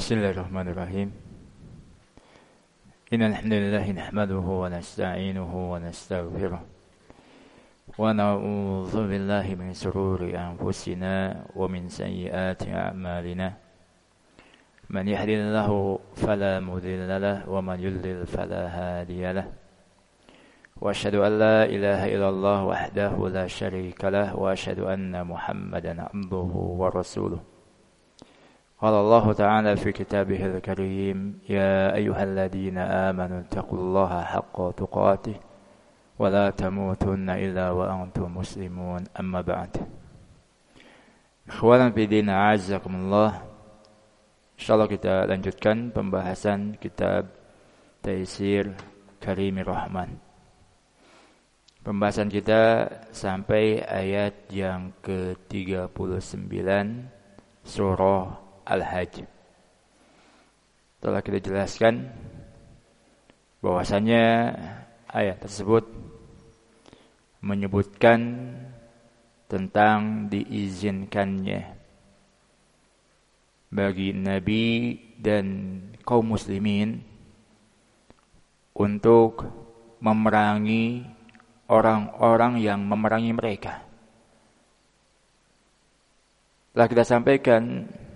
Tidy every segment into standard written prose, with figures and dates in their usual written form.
Bismillahirrahmanirrahim. Innal hamdalillah nahmaduhu wa nasta'inuhu wa nastaghfiruh. Wa na'udzu billahi min shururi anfusina wa min sayyiati a'malina. Man yahdihillahu fala mudilla lahu wa man yudlil fala hadiya lahu. Wa asyhadu an la ilaha illallah wahdahu la syarika lahu wa asyhadu anna Muhammadan 'abduhu wa rasuluh. قال الله تعالى في كتابه الكريم يا أيها الذين آمنوا اتقوا الله حق تقاته ولا تموتن إلا وأنتم مسلمون أما بعد Ikhwanan fillah a'azzakumullah. Insyaallah kita lanjutkan pembahasan kitab Taisir Karimir Rahman. Pembahasan kita sampai ayat yang ke-39 surah Al-Hajj. Telah kita jelaskan bahwasanya ayat tersebut menyebutkan tentang diizinkannya bagi Nabi dan kaum muslimin untuk memerangi orang-orang yang memerangi mereka. Telah kita sampaikan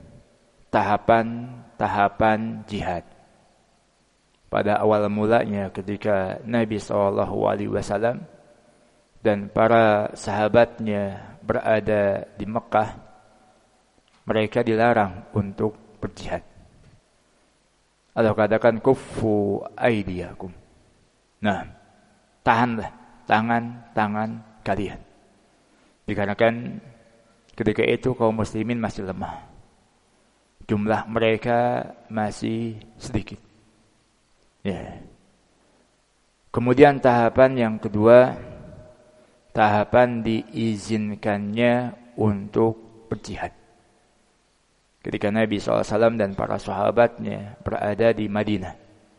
tahapan-tahapan jihad. Pada awal mulanya ketika Nabi SAW dan para sahabatnya berada di Mekah, mereka dilarang untuk berjihad. Allah katakan kuffu aydiyakum. Nah, tahanlah tangan kalian. Dikarenakan ketika itu kaum muslimin masih lemah. Jumlah mereka masih sedikit. Ya. Kemudian tahapan yang kedua, tahapan diizinkannya untuk berjihad. Ketika Nabi SAW dan para sahabatnya berada di Madinah.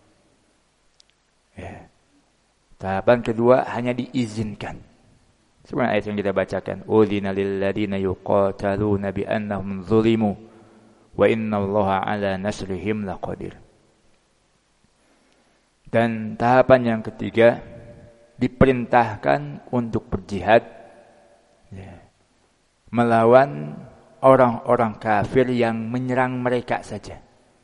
Ya. Tahapan kedua hanya diizinkan. Sebenarnya ayat yang kita bacakan, "Udzina lil ladzina yuqataluna bi annahum zulimu wa innallaha ala nasrihim laqadir." Dan tahapan yang ketiga, diperintahkan untuk berjihad melawan orang-orang kafir yang menyerang mereka saja.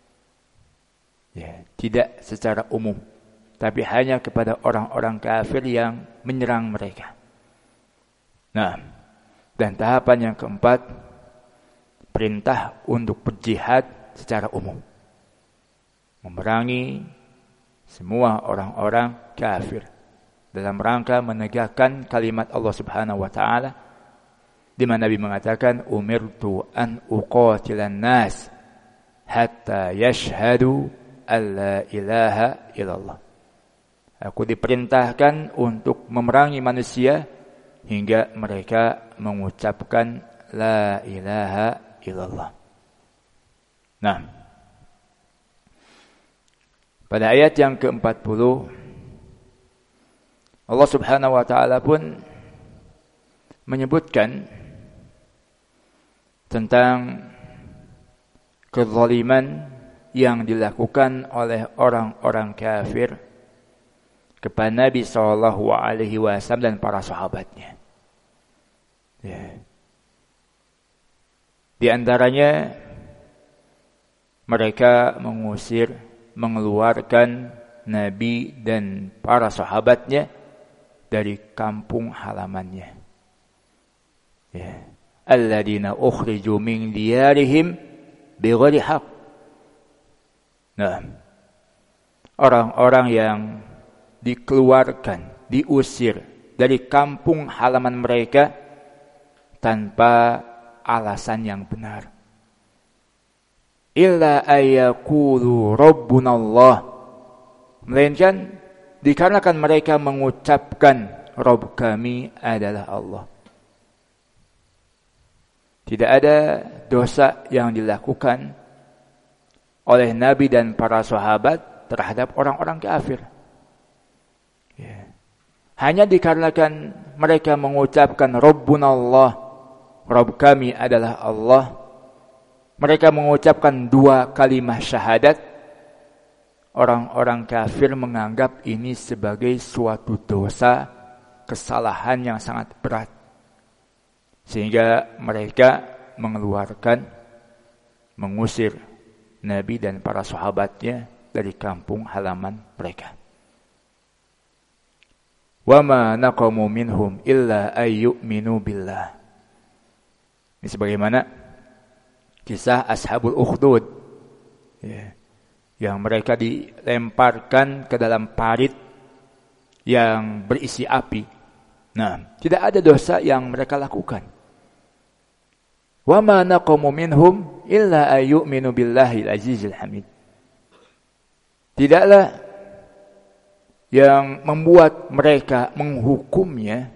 Tidak secara umum, tapi hanya kepada orang-orang kafir yang menyerang mereka. Nah, dan tahapan yang keempat, perintah untuk berjihad secara umum. Memerangi semua orang-orang kafir dalam rangka menegakkan kalimat Allah Subhanahu wa taala, di mana Nabi mengatakan umirtu an uqatilan nas hatta yashhadu alla ilaha illallah. Aku diperintahkan untuk memerangi manusia hingga mereka mengucapkan la ilaha illallah. Nah, pada ayat yang ke-40 Allah Subhanahu wa taala pun menyebutkan tentang kezaliman yang dilakukan oleh orang-orang kafir kepada Nabi SAW dan para sahabatnya. Di antaranya mereka mengusir, mengeluarkan Nabi dan para sahabatnya dari kampung halamannya. Alladzina ukhriju min diyarihim bighairi haqq. Nah, orang-orang yang dikeluarkan, diusir dari kampung halaman mereka tanpa alasan yang benar. Illa ayyaqulu rabbunallah, melainkan dikarenakan mereka mengucapkan Rabb kami adalah Allah. Tidak ada dosa yang dilakukan oleh Nabi dan para sahabat terhadap orang-orang kafir. Hanya dikarenakan mereka mengucapkan Rabbunallah, Rabb kami adalah Allah, mereka mengucapkan 2 kalimat syahadat, orang-orang kafir menganggap ini sebagai suatu dosa, kesalahan yang sangat berat. Sehingga mereka mengusir Nabi dan para sahabatnya dari kampung halaman mereka. Wa ma naqamu minhum illa ayyuminu billah. Ini sebagaimana kisah Ashabul Ukhdud, yang mereka dilemparkan ke dalam parit yang berisi api. Nah, tidak ada dosa yang mereka lakukan. Wa ma naqamu minhum illa ayyuminu billahil azizil hamid. Tidaklah yang membuat mereka menghukumnya,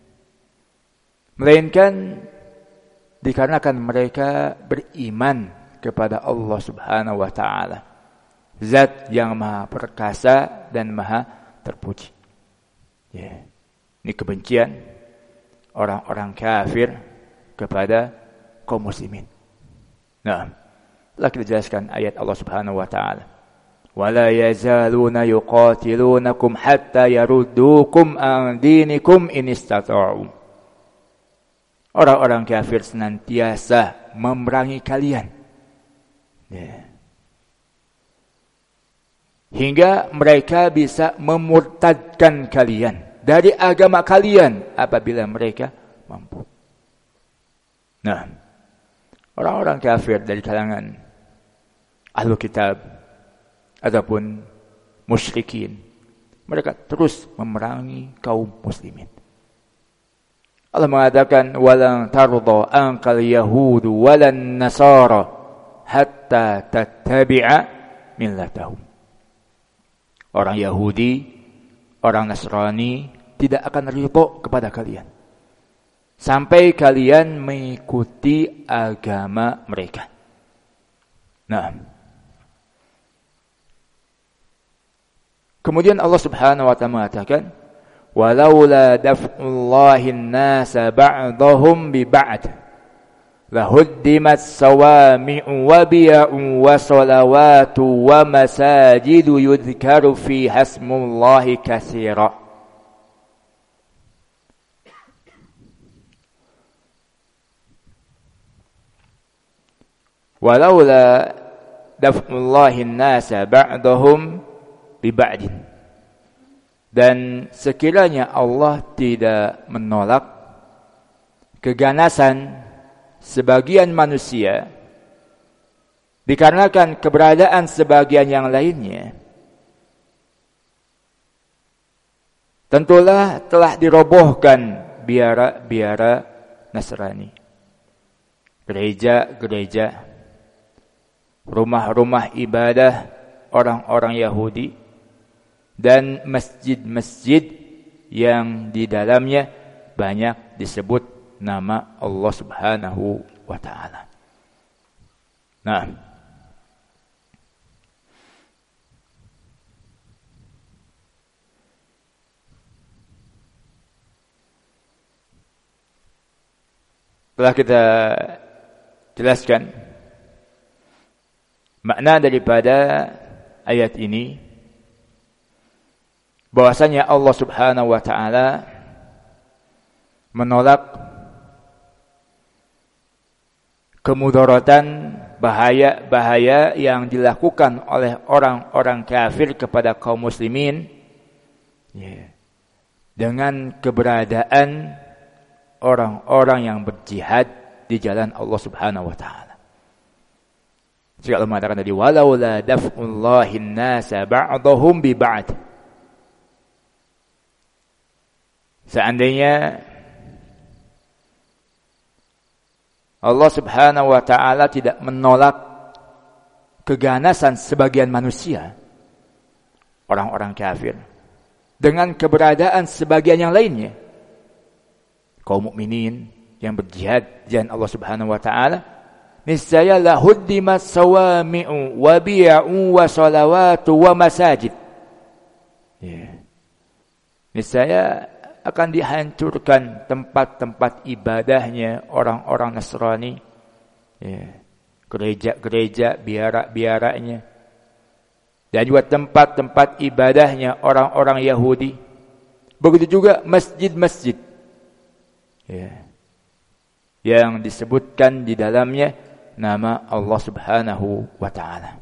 melainkan dikarenakan mereka beriman kepada Allah Subhanahu wa taala, Zat yang Maha Perkasa dan Maha Terpuji. Ini kebencian orang-orang kafir kepada kaum muslimin. Nah, telah kita jelaskan ayat Allah Subhanahu wa taala. وَلَا يَزَالُونَ يُقَاتِلُونَكُمْ حَتَّى يَرُدُّوكُمْ عَنْ دِينِكُمْ إِنِ اسْتَطَاعُوا. Orang-orang kafir senantiasa memerangi kalian, hingga mereka bisa memurtadkan kalian dari agama kalian apabila mereka mampu. Nah, orang-orang kafir dari kalangan Ahlul Kitab ataupun musyrikin, mereka terus memerangi kaum muslimin. Allah mengatakan, walan tarda ankal yahudu walan nasara hatta tattabi'a millatahum. Orang Yahudi, orang Nasrani tidak akan ridha kepada kalian sampai kalian mengikuti agama mereka. Nah, kemudian Allah Subhanahu wa taala mengatakan, walaula daf'ullahi an-nasa ba'dahum bi ba'd lahuddimat sawami'u wa biya'u wa salawatu wa masajidu yudhkaru fi hasmullahi katsira. Walaula daf'ullahi an-nasa ba'dahum biba'din. Dan sekiranya Allah tidak menolak keganasan sebagian manusia dikarenakan keberadaan sebagian yang lainnya, tentulah telah dirobohkan biara-biara Nasrani, gereja-gereja, rumah-rumah ibadah orang-orang Yahudi, dan masjid-masjid yang di dalamnya banyak disebut nama Allah Subhanahu wa taala. Nah, telah kita jelaskan makna daripada ayat ini, bahwasanya Allah Subhanahu wa taala menolak kemudaratan, bahaya-bahaya yang dilakukan oleh orang-orang kafir kepada kaum muslimin, dengan keberadaan orang-orang yang berjihad di jalan Allah Subhanahu wa taala. Jika Allah mengatakan tadi, walaula daf'ullahi an-nasa ba'dahum bi ba'd, seandainya Allah Subhanahu wa taala tidak menolak keganasan sebagian manusia, orang-orang kafir, dengan keberadaan sebagian yang lainnya, kaum mukminin yang berjihad di jalan Allah Subhanahu wa taala, niscaya lahuddimat sawami'u wa bi'u wa salawatu wa masajid. Niscaya akan dihancurkan tempat-tempat ibadahnya orang-orang Nasrani, gereja-gereja, biara-biaranya, dan juga tempat-tempat ibadahnya orang-orang Yahudi. Begitu juga masjid-masjid, ya, yang disebutkan di dalamnya nama Allah Subhanahu wa ta'ala.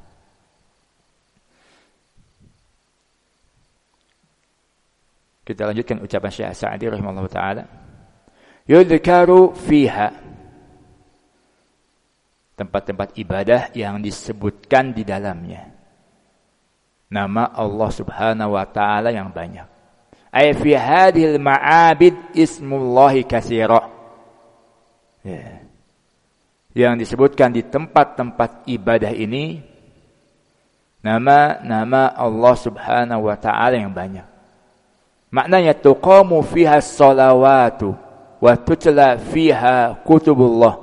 Kita lanjutkan ucapan Syekh Sa'di rahimahullah ta'ala. Yudhkaru fiha, tempat-tempat ibadah yang disebutkan di dalamnya nama Allah Subhanahu wa ta'ala yang banyak. Ay fi hadhil ma'abid ismullahi katsira. Ya. Yang disebutkan di tempat-tempat ibadah ini nama-nama Allah Subhanahu wa ta'ala yang banyak. Maknanya tuqamu fiha sholawatu wa tutla fiha kutubullah.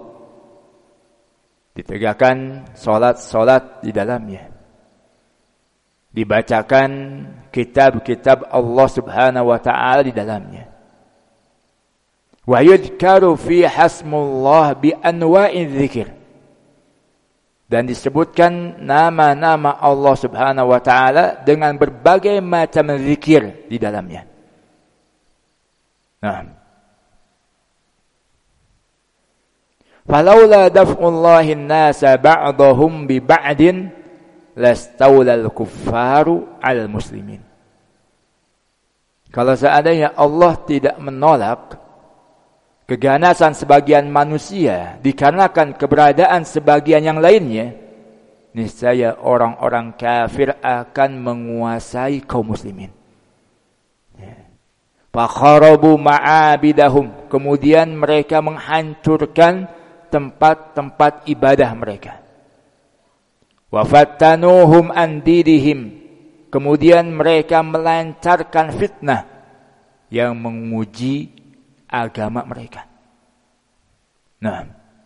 Ditegakkan salat-salat di dalamnya. Dibacakan kitab-kitab Allah Subhanahu wa ta'ala di dalamnya. Wa yudhkaru fiha ismullah bi anwa'i dzikr. Dan disebutkan nama-nama Allah Subhanahu wa ta'ala dengan berbagai macam zikir di dalamnya. Nah, falaula daf'ullahi an-nasa ba'dahum bi ba'din lastaulal kuffaru 'alal muslimin. Kalau seandainya Allah tidak menolak keganasan sebagian manusia dikarenakan keberadaan sebagian yang lainnya, niscaya orang-orang kafir akan menguasai kaum muslimin. Fakharabu ma'abidahum, kemudian mereka menghancurkan tempat-tempat ibadah mereka. Wafattanuhum an dinihim, kemudian mereka melancarkan fitnah yang menguji agama mereka. Nah,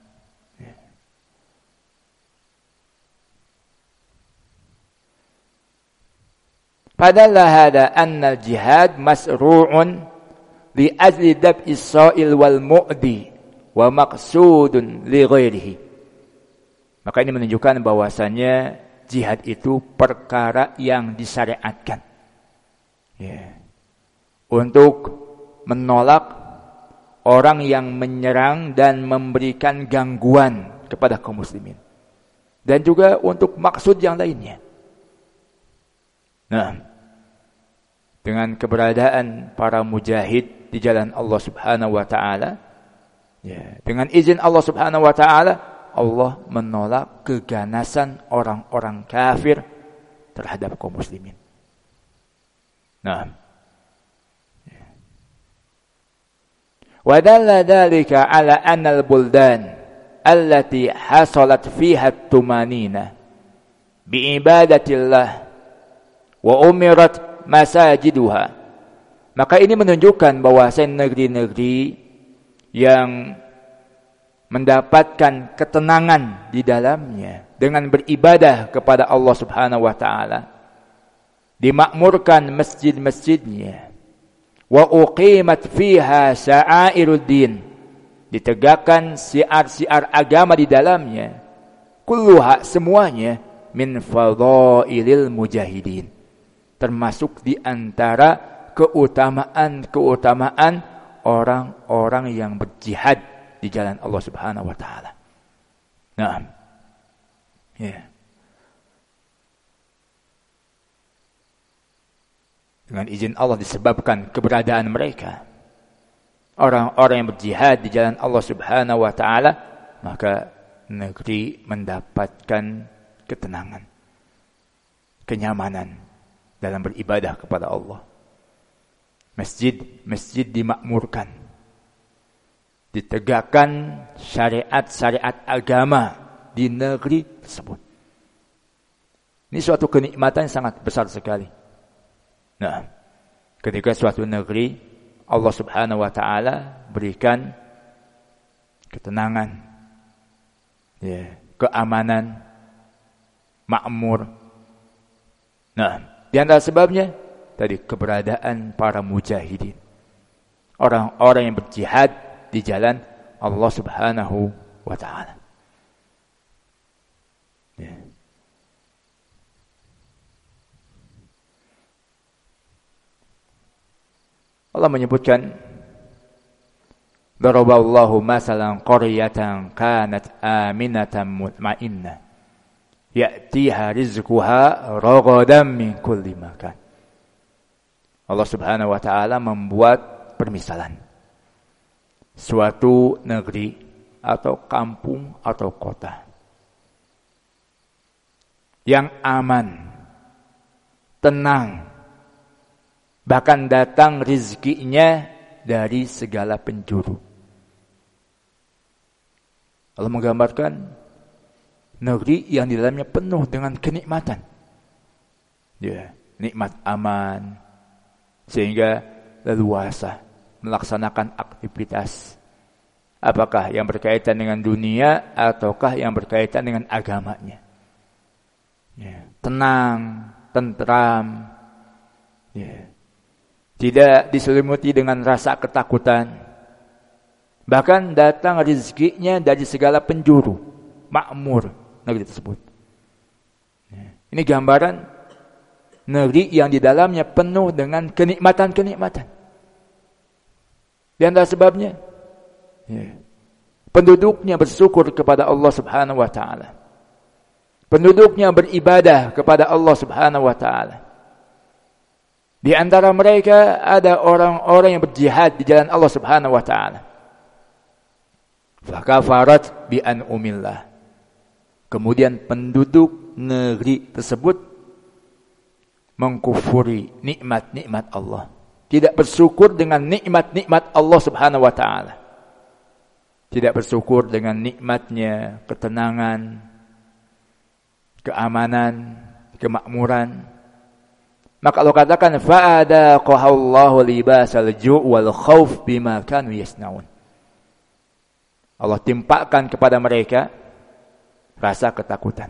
padahal hada anna jihad masru'un li ajli dab'is sa'il wal mu'di wa maqsudun li ghairihi. Maka ini menunjukkan bahwasannya jihad itu perkara yang disyariatkan, ya, untuk menolak orang yang menyerang dan memberikan gangguan kepada kaum muslimin, dan juga untuk maksud yang lainnya. Nah, dengan keberadaan para mujahid di jalan Allah Subhanahu wa ta'ala, ya, dengan izin Allah Subhanahu wa ta'ala, Allah menolak keganasan orang-orang kafir terhadap kaum muslimin. Nah, wa dalla dzalika ala anna al-buldan allati hasalat fiha at-tumanina bi ibadatillah wa umirat masajiduha. Maka ini menunjukkan bahwa negeri-negeri yang mendapatkan ketenangan di dalamnya dengan beribadah kepada Allah Subhanahu wa ta'ala, dimakmurkan masjid-masjidnya, wa uqimat fiha sya'airuddin, ditegakkan syiar-syiar agama di dalamnya, kulluha, semuanya, min fadhailil mujahidin, termasuk di antara keutamaan-keutamaan orang-orang yang berjihad di jalan Allah Subhanahu wa ta'ala. Nah, ya. Dengan izin Allah disebabkan keberadaan mereka, orang-orang yang berjihad di jalan Allah Subhanahu wa ta'ala, maka negeri mendapatkan ketenangan, kenyamanan dalam beribadah kepada Allah. Masjid dimakmurkan, ditegakkan syariat-syariat agama di negeri tersebut. Ini suatu kenikmatan yang sangat besar sekali. Nah, ketika suatu negeri Allah Subhanahu wa ta'ala berikan ketenangan, ya, keamanan, makmur. Nah, di antara sebabnya tadi keberadaan para mujahidin, orang-orang yang berjihad di jalan Allah Subhanahu wa ta'ala. Allah menyebutkan, daraballahu masalan qaryatan kanat aminatan mutmainnah ya'tiha rizquha ragadan min kulli makan. Allah Subhanahu wa taala membuat permisalan suatu negeri atau kampung atau kota yang aman, tenang, bahkan datang rizkinya dari segala penjuru. Allah menggambarkan negeri yang di dalamnya penuh dengan kenikmatan. Ya, nikmat aman, sehingga leluasa melaksanakan aktivitas. Apakah yang berkaitan dengan dunia ataukah yang berkaitan dengan agamanya. Ya, tenang, tentram, ya, tidak diselimuti dengan rasa ketakutan. Bahkan datang rezekinya dari segala penjuru, makmur negeri tersebut. Ya, ini gambaran negeri yang di dalamnya penuh dengan kenikmatan-kenikmatan. Di antara sebabnya, ya, penduduknya bersyukur kepada Allah Subhanahu wa taala. Penduduknya beribadah kepada Allah Subhanahu wa taala. Di antara mereka ada orang-orang yang berjihad di jalan Allah Subhanahu wa taala. Fakafarat bi an'umillah. Kemudian penduduk negeri tersebut mengkufuri nikmat-nikmat Allah. Tidak bersyukur dengan nikmat-nikmat Allah Subhanahu wa taala. Tidak bersyukur dengan nikmatnya ketenangan, keamanan, kemakmuran. Maka Allah katakan fa'adaqahallahu libasal ju' wal khauf bima kanu yasnaun. Allah timpakan kepada mereka rasa ketakutan,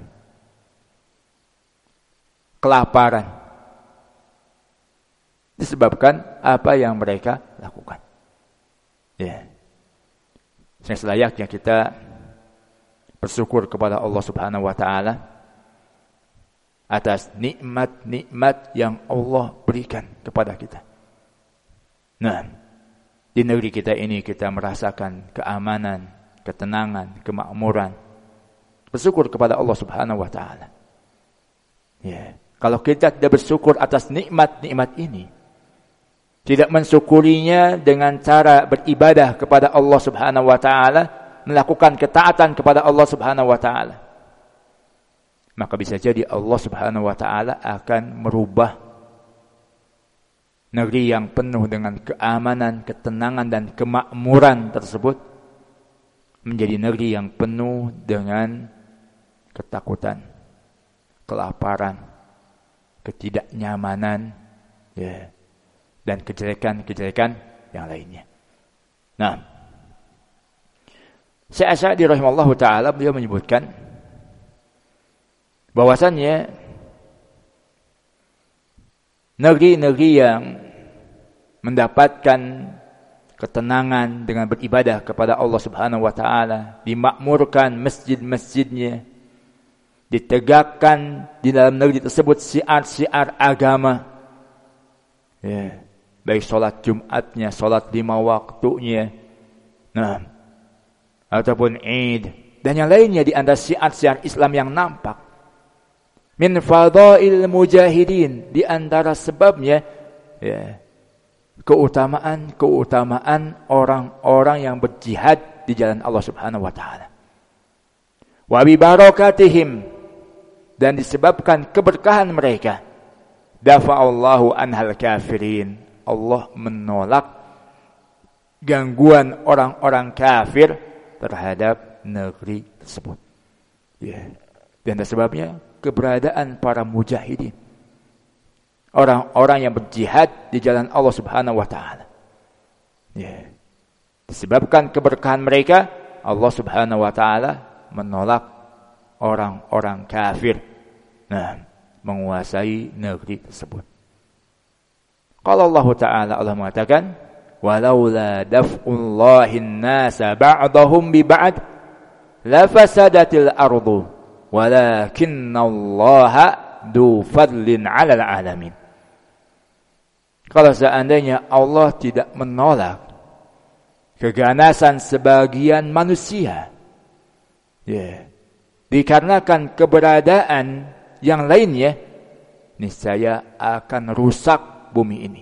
kelaparan, disebabkan apa yang mereka lakukan. Ya. Selayaknya kita bersyukur kepada Allah Subhanahu wa taala atas nikmat-nikmat yang Allah berikan kepada kita. Nah, di negeri kita ini kita merasakan keamanan, ketenangan, kemakmuran. Bersyukur kepada Allah Subhanahu wa taala. Ya, kalau kita tidak bersyukur atas nikmat-nikmat ini, tidak mensyukurinya dengan cara beribadah kepada Allah Subhanahu wa taala, melakukan ketaatan kepada Allah Subhanahu wa taala, maka bisa jadi Allah Subhanahu wa taala akan merubah negeri yang penuh dengan keamanan, ketenangan dan kemakmuran tersebut menjadi negeri yang penuh dengan ketakutan, kelaparan, ketidaknyamanan, ya, dan kejelekan-kejelekan yang lainnya. Nah, Syekh Asy'ari rahimahullahu taala beliau menyebutkan bahwasannya negeri-negeri yang mendapatkan ketenangan dengan beribadah kepada Allah Subhanahu wa taala, dimakmurkan masjid-masjidnya, ditegakkan di dalam negeri tersebut syiar-syiar agama. Ya, baik salat Jumatnya, salat 5 waktunya. Nah, ataupun Id dan yang lainnya di antara syiar-syiar Islam yang nampak. Min fadail mujahidin, di antara sebabnya ya, keutamaan orang-orang yang berjihad di jalan Allah Subhanahu wa taala. Wa bi barakatihim, dan disebabkan keberkahan mereka, dafa'allahu anhal kafirin, Allah menolak gangguan orang-orang kafir terhadap negeri tersebut. Ya. Dan sebabnya keberadaan para mujahidin, orang-orang yang berjihad di jalan Allah Subhanahu wa taala. Ya. Disebabkan keberkahan mereka, Allah Subhanahu wa taala menolak orang-orang kafir, nah, menguasai negeri tersebut. Kalau Allah taala, Allah mengatakan, walaula daf'ullahin nasa ba'dahum bi ba'd la fasadatil ardu walakinnallaha du fadlin 'alal 'alamin. Kalau seandainya Allah tidak menolak keganasan sebagian manusia, dikarenakan keberadaan yang lainnya, niscaya akan rusak bumi ini,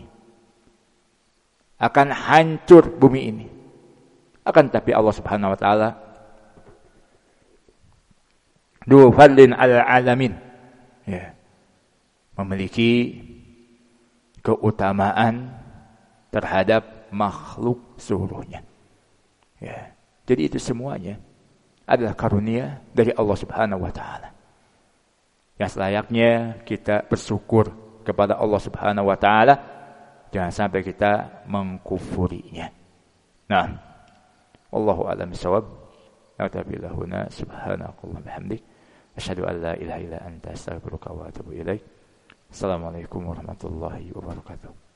akan hancur bumi ini. Akan tapi Allah Subhanahu wa taala du fadlin 'alal 'alamin, memiliki keutamaan terhadap makhluk seluruhnya. Jadi itu semuanya adalah karunia dari Allah Subhanahu wa taala. Yang selayaknya kita bersyukur kepada Allah Subhanahu wa taala, jangan sampai kita mengkufurinya. Nah, wallahu a'lam bishawab. Na'tabi lahuna subhanakallahumma bihamdik asyhadu an la ilaha illa anta astaghfiruka wa atubu ilaik. Assalamualaikum warahmatullahi wabarakatuh.